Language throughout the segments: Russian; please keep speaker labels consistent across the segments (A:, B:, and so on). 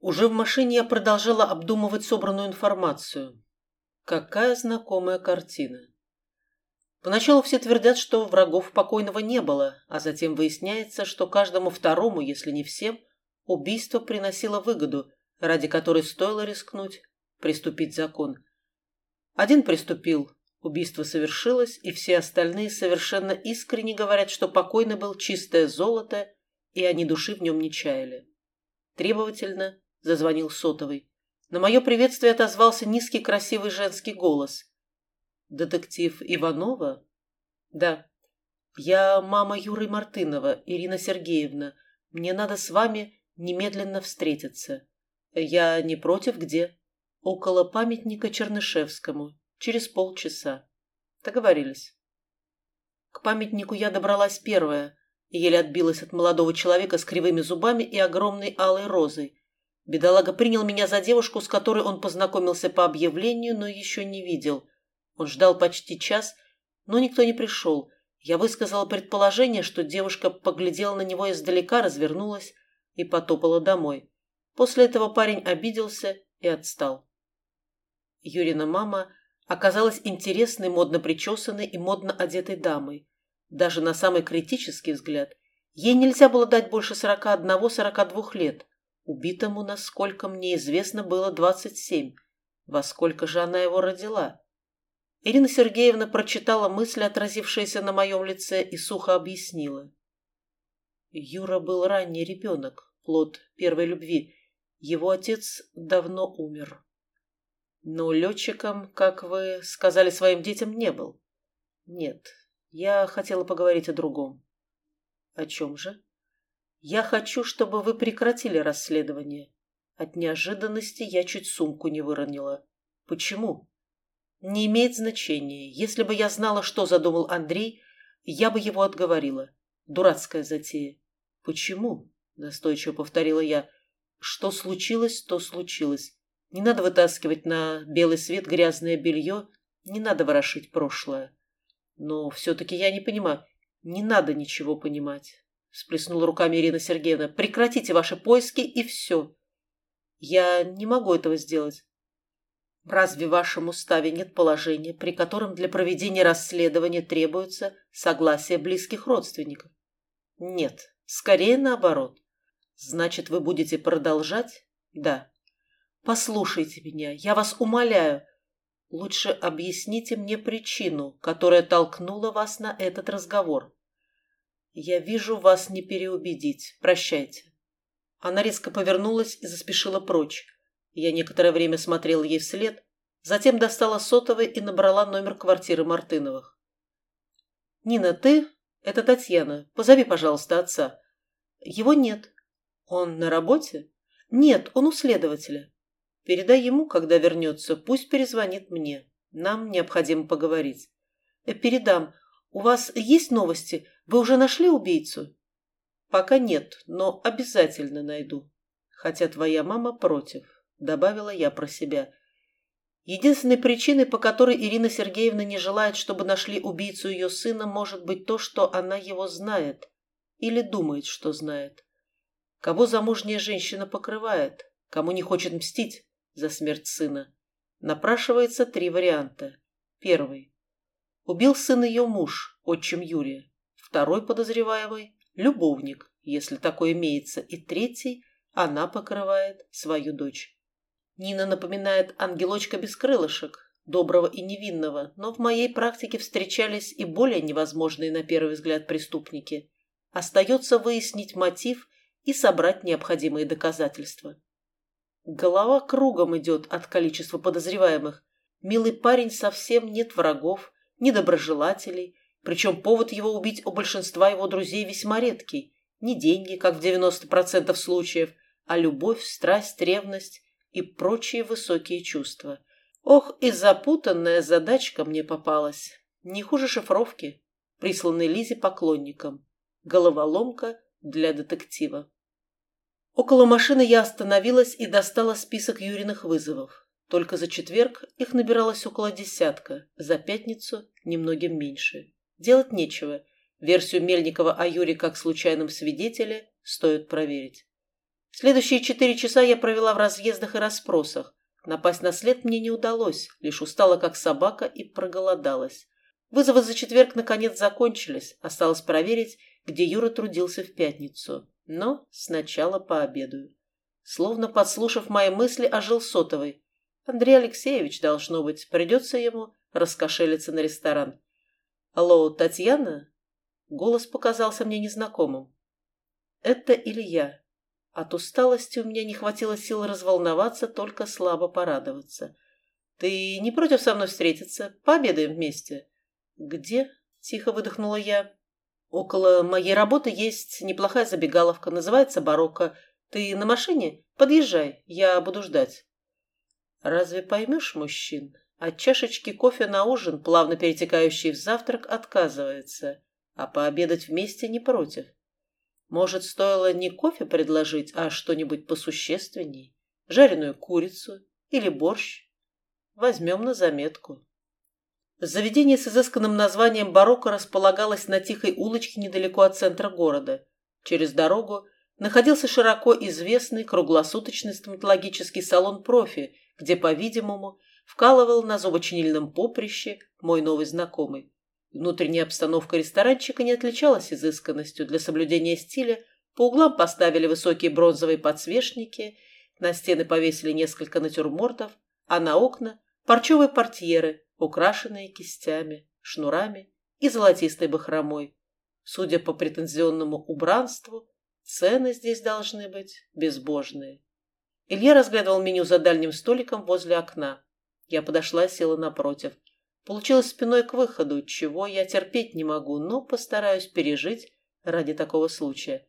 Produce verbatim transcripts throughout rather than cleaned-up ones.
A: Уже в машине я продолжала обдумывать собранную информацию. Какая знакомая картина. Поначалу все твердят, что врагов покойного не было, а затем выясняется, что каждому второму, если не всем, убийство приносило выгоду, ради которой стоило рискнуть, приступить закон. Один приступил, убийство совершилось, и все остальные совершенно искренне говорят, что покойный был чистое золото, и они души в нем не чаяли. Требовательно зазвонил сотовый. На мое приветствие отозвался низкий красивый женский голос. «Детектив Иванова?» «Да. Я мама Юры Мартынова, Ирина Сергеевна. Мне надо с вами немедленно встретиться. Я не против, где?» «Около памятника Чернышевскому. Через полчаса». Договорились. К памятнику я добралась первая и еле отбилась от молодого человека с кривыми зубами и огромной алой розой. Бедолага принял меня за девушку, с которой он познакомился по объявлению, но еще не видел. Он ждал почти час, но никто не пришел. Я высказала предположение, что девушка поглядела на него издалека, развернулась и потопала домой. После этого парень обиделся и отстал. Юрина мама оказалась интересной, модно причесанной и модно одетой дамой. Даже на самый критический взгляд ей нельзя было дать больше сорока одного — сорока двух лет. Убитому, насколько мне известно, было двадцать семь. Во сколько же она его родила? Ирина Сергеевна прочитала мысли, отразившиеся на моем лице, и сухо объяснила. Юра был ранний ребенок, плод первой любви. Его отец давно умер. Но летчиком, как вы сказали своим детям, не был. Нет, я хотела поговорить о другом. О чем же? Я хочу, чтобы вы прекратили расследование. От неожиданности я чуть сумку не выронила. Почему? Не имеет значения. Если бы я знала, что задумал Андрей, я бы его отговорила. Дурацкая затея. Почему? Настойчиво повторила я. Что случилось, то случилось. Не надо вытаскивать на белый свет грязное белье, не надо ворошить прошлое. Но все-таки я не понимаю. Не надо ничего понимать. Всплеснула руками Ирина Сергеевна. Прекратите ваши поиски и все. Я не могу этого сделать. Разве в вашем уставе нет положения, при котором для проведения расследования требуется согласие близких родственников? Нет, скорее наоборот. Значит, вы будете продолжать? Да. Послушайте меня, я вас умоляю. Лучше объясните мне причину, которая толкнула вас на этот разговор. Я вижу, вас не переубедить. Прощайте. Она резко повернулась и заспешила прочь. Я некоторое время смотрела ей вслед, затем достала сотовый и набрала номер квартиры Мартыновых. «Нина, ты? Это Татьяна. Позови, пожалуйста, отца». «Его нет». «Он на работе?» «Нет, он у следователя». «Передай ему, когда вернется, пусть перезвонит мне. Нам необходимо поговорить». «Передам. У вас есть новости? Вы уже нашли убийцу?» «Пока нет, но обязательно найду. Хотя твоя мама против», — добавила я про себя. Единственной причиной, по которой Ирина Сергеевна не желает, чтобы нашли убийцу ее сына, может быть то, что она его знает. Или думает, что знает. Кого замужняя женщина покрывает, кому не хочет мстить за смерть сына. Напрашивается три варианта. Первый. Убил сын ее муж, отчим Юрия. Второй подозреваемый – любовник, если такой имеется. И третий – она покрывает свою дочь. Нина напоминает ангелочка без крылышек, доброго и невинного, но в моей практике встречались и более невозможные на первый взгляд преступники. Остается выяснить мотив и собрать необходимые доказательства. Голова кругом идет от количества подозреваемых. Милый парень совсем нет врагов, недоброжелателей, причем повод его убить у большинства его друзей весьма редкий. Не деньги, как в девяноста процентах случаев, а любовь, страсть, ревность и прочие высокие чувства. Ох, и запутанная задачка мне попалась. Не хуже шифровки, присланной Лизе поклонникам. Головоломка для детектива. Около машины я остановилась и достала список Юриных вызовов. Только за четверг их набиралось около десятка, за пятницу немногим меньше. Делать нечего. Версию Мельникова о Юре как случайном свидетеле стоит проверить. Следующие четыре часа я провела в разъездах и расспросах. Напасть на след мне не удалось, лишь устала как собака и проголодалась. Вызовы за четверг наконец закончились, осталось проверить, где Юра трудился в пятницу. Но сначала пообедаю. Словно подслушав мои мысли, ожил сотовый. Андрей Алексеевич, должно быть, придется ему раскошелиться на ресторан. «Алло, Татьяна?» Голос показался мне незнакомым. «Это Илья». От усталости у меня не хватило сил разволноваться, только слабо порадоваться. «Ты не против со мной встретиться? Пообедаем вместе?» «Где?» – тихо выдохнула я. «Около моей работы есть неплохая забегаловка, называется «Барокко». Ты на машине? Подъезжай, я буду ждать». Разве поймешь мужчин? От чашечки кофе на ужин, плавно перетекающий в завтрак, отказывается, а пообедать вместе не против. Может, стоило не кофе предложить, а что-нибудь посущественней? Жареную курицу или борщ? Возьмем на заметку. Заведение с изысканным названием «Барокко» располагалось на тихой улочке недалеко от центра города. Через дорогу находился широко известный круглосуточный стоматологический салон «Профи», где, по-видимому, вкалывал на зубочинильном поприще мой новый знакомый. Внутренняя обстановка ресторанчика не отличалась изысканностью. Для соблюдения стиля по углам поставили высокие бронзовые подсвечники, на стены повесили несколько натюрмортов, а на окна – парчевые портьеры, украшенные кистями, шнурами и золотистой бахромой. Судя по претензионному убранству, цены здесь должны быть безбожные. Илья разглядывал меню за дальним столиком возле окна. Я подошла и села напротив. Получилось спиной к выходу, чего я терпеть не могу, но постараюсь пережить ради такого случая.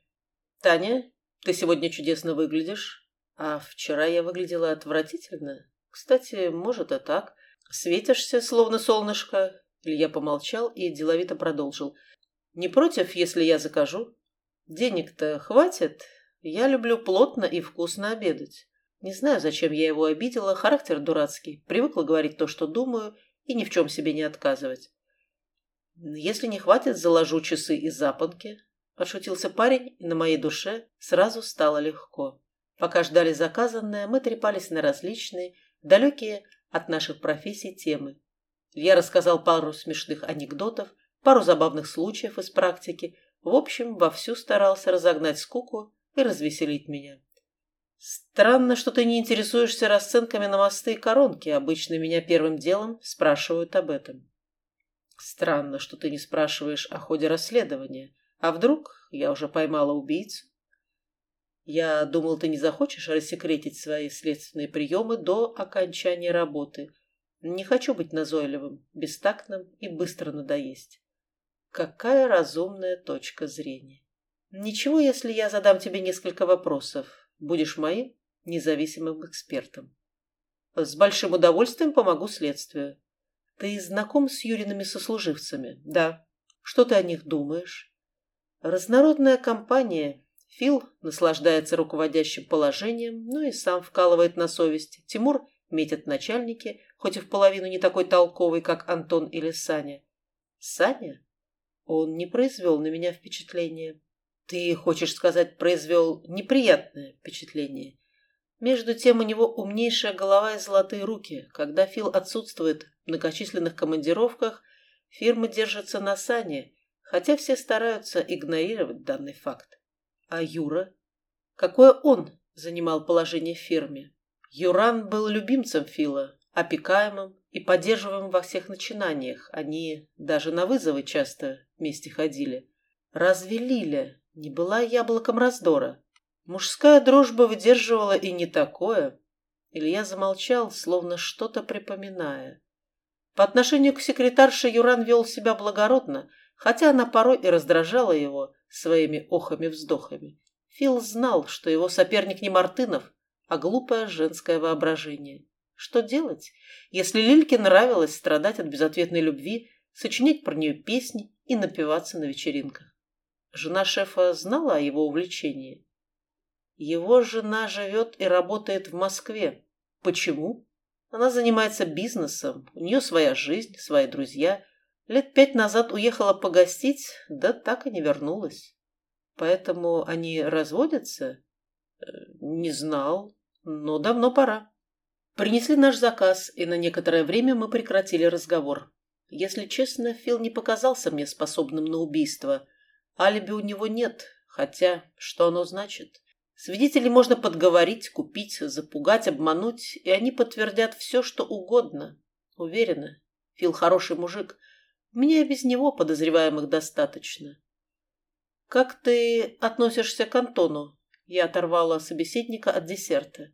A: «Таня, ты сегодня чудесно выглядишь. А вчера я выглядела отвратительно. Кстати, может и так. Светишься, словно солнышко». Илья помолчал и деловито продолжил. «Не против, если я закажу? Денег-то хватит? Я люблю плотно и вкусно обедать. Не знаю, зачем я его обидела, характер дурацкий. Привыкла говорить то, что думаю, и ни в чем себе не отказывать». «Если не хватит, заложу часы и запонки», – отшутился парень, и на моей душе сразу стало легко. Пока ждали заказанное, мы трепались на различные, далекие от наших профессий темы. Я рассказал пару смешных анекдотов, пару забавных случаев из практики. В общем, вовсю старался разогнать скуку и развеселить меня. «Странно, что ты не интересуешься расценками на мосты и коронки. Обычно меня первым делом спрашивают об этом». «Странно, что ты не спрашиваешь о ходе расследования. А вдруг я уже поймала убийцу?» «Я думал, ты не захочешь рассекретить свои следственные приемы до окончания работы. Не хочу быть назойливым, бестактным и быстро надоесть». Какая разумная точка зрения. «Ничего, если я задам тебе несколько вопросов. Будешь моим независимым экспертом». «С большим удовольствием помогу следствию». «Ты знаком с Юриными сослуживцами?» «Да». «Что ты о них думаешь?» «Разнородная компания. Фил наслаждается руководящим положением, ну и сам вкалывает на совесть. Тимур метит начальники, хоть и в половину не такой толковый, как Антон или Саня». «Саня? Он не произвел на меня впечатления». «Ты хочешь сказать, произвел неприятное впечатление?» Между тем у него умнейшая голова и золотые руки. Когда Фил отсутствует в многочисленных командировках, фирма держится на Сане, хотя все стараются игнорировать данный факт. А Юра? Какое он занимал положение в фирме? Юран был любимцем Фила, опекаемым и поддерживаемым во всех начинаниях. Они даже на вызовы часто вместе ходили. Разве Лиля не была яблоком раздора? Мужская дружба выдерживала и не такое. Илья замолчал, словно что-то припоминая. По отношению к секретарше Юран вел себя благородно, хотя она порой и раздражала его своими охами-вздохами. Фил знал, что его соперник не Мартынов, а глупое женское воображение. Что делать, если Лильке нравилось страдать от безответной любви, сочинять про нее песни и напиваться на вечеринках? Жена шефа знала о его увлечении. Его жена живет и работает в Москве. Почему? Она занимается бизнесом, у нее своя жизнь, свои друзья. Лет пять назад уехала погостить, да так и не вернулась. Поэтому они разводятся? Не знал, но давно пора. Принесли наш заказ, и на некоторое время мы прекратили разговор. Если честно, Фил не показался мне способным на убийство. Алиби у него нет, хотя что оно значит? Свидетелей можно подговорить, купить, запугать, обмануть, и они подтвердят все, что угодно. Уверена, Фил хороший мужик. У меня и без него подозреваемых достаточно. «Как ты относишься к Антону?» Я оторвала собеседника от десерта.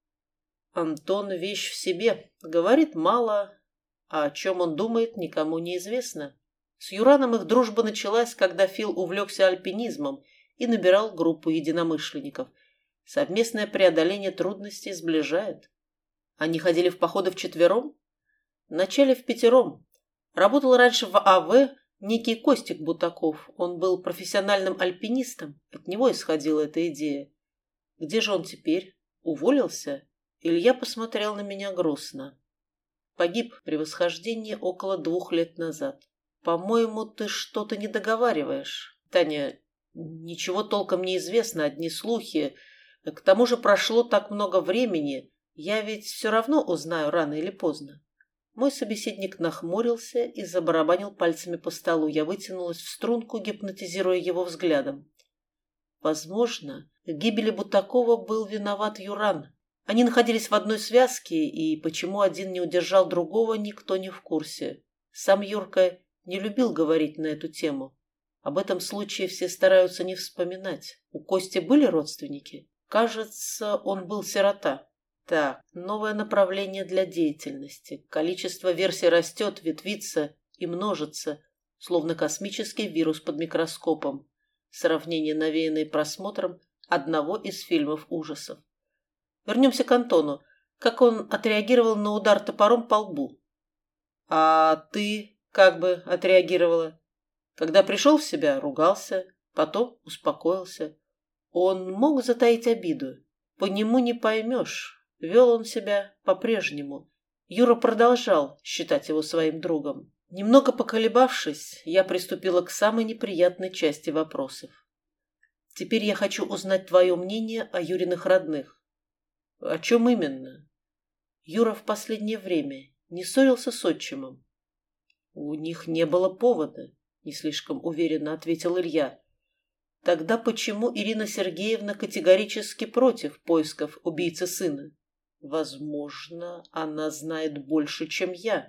A: Антон вещь в себе, говорит мало, а о чем он думает, никому не известно. С Юраном их дружба началась, когда Фил увлекся альпинизмом и набирал группу единомышленников. Совместное преодоление трудностей сближает. Они ходили в походы вчетвером? Вначале впятером. Работал раньше в А В некий Костик Бутаков. Он был профессиональным альпинистом. От него исходила эта идея. Где же он теперь? Уволился? Илья посмотрел на меня грустно. Погиб при восхождении около двух лет назад. По-моему, ты что-то не договариваешь. Таня, ничего толком не известно, одни слухи. К тому же прошло так много времени. Я ведь все равно узнаю рано или поздно. Мой собеседник нахмурился и забарабанил пальцами по столу. Я вытянулась в струнку, гипнотизируя его взглядом. Возможно, в гибели Бутакова был виноват Юран. Они находились в одной связке, и почему один не удержал другого, никто не в курсе. Сам Юрка не любил говорить на эту тему. Об этом случае все стараются не вспоминать. У Кости были родственники? Кажется, он был сирота. Так, новое направление для деятельности. Количество версий растет, ветвится и множится, словно космический вирус под микроскопом. Сравнение, навеянное просмотром одного из фильмов ужасов. Вернемся к Антону. Как он отреагировал на удар топором по лбу? А ты как бы отреагировала? Когда пришел в себя, ругался, потом успокоился. Он мог затаить обиду. По нему не поймешь. Вел он себя по-прежнему. Юра продолжал считать его своим другом. Немного поколебавшись, я приступила к самой неприятной части вопросов. Теперь я хочу узнать твое мнение о Юриных родных. О чем именно? Юра в последнее время не ссорился с отчимом. У них не было повода, не слишком уверенно ответил Илья. Тогда почему Ирина Сергеевна категорически против поисков убийцы сына? Возможно, она знает больше, чем я.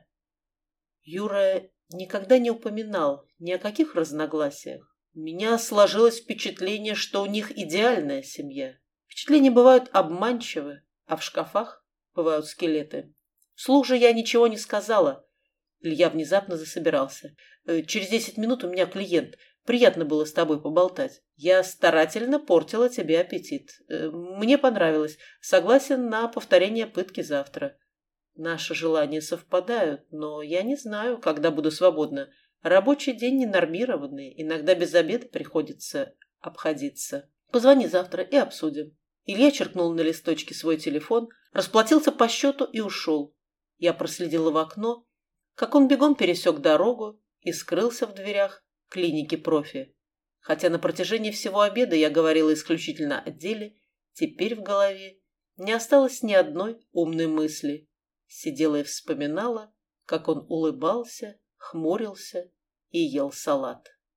A: Юра никогда не упоминал ни о каких разногласиях. У меня сложилось впечатление, что у них идеальная семья. Впечатления бывают обманчивы, а в шкафах бывают скелеты. Вслух же я ничего не сказала. Илья внезапно засобирался. «Через десять минут у меня клиент. Приятно было с тобой поболтать. Я старательно портила тебе аппетит. Мне понравилось. Согласен на повторение пытки завтра. Наши желания совпадают, но я не знаю, когда буду свободна. Рабочий день ненормированный. Иногда без обеда приходится обходиться. Позвони завтра и обсудим». Илья черкнул на листочке свой телефон, расплатился по счету и ушел. Я проследила в окно, как он бегом пересек дорогу и скрылся в дверях клиники профи. Хотя на протяжении всего обеда я говорила исключительно о деле, теперь в голове не осталось ни одной умной мысли. Сидела и вспоминала, как он улыбался, хмурился и ел салат.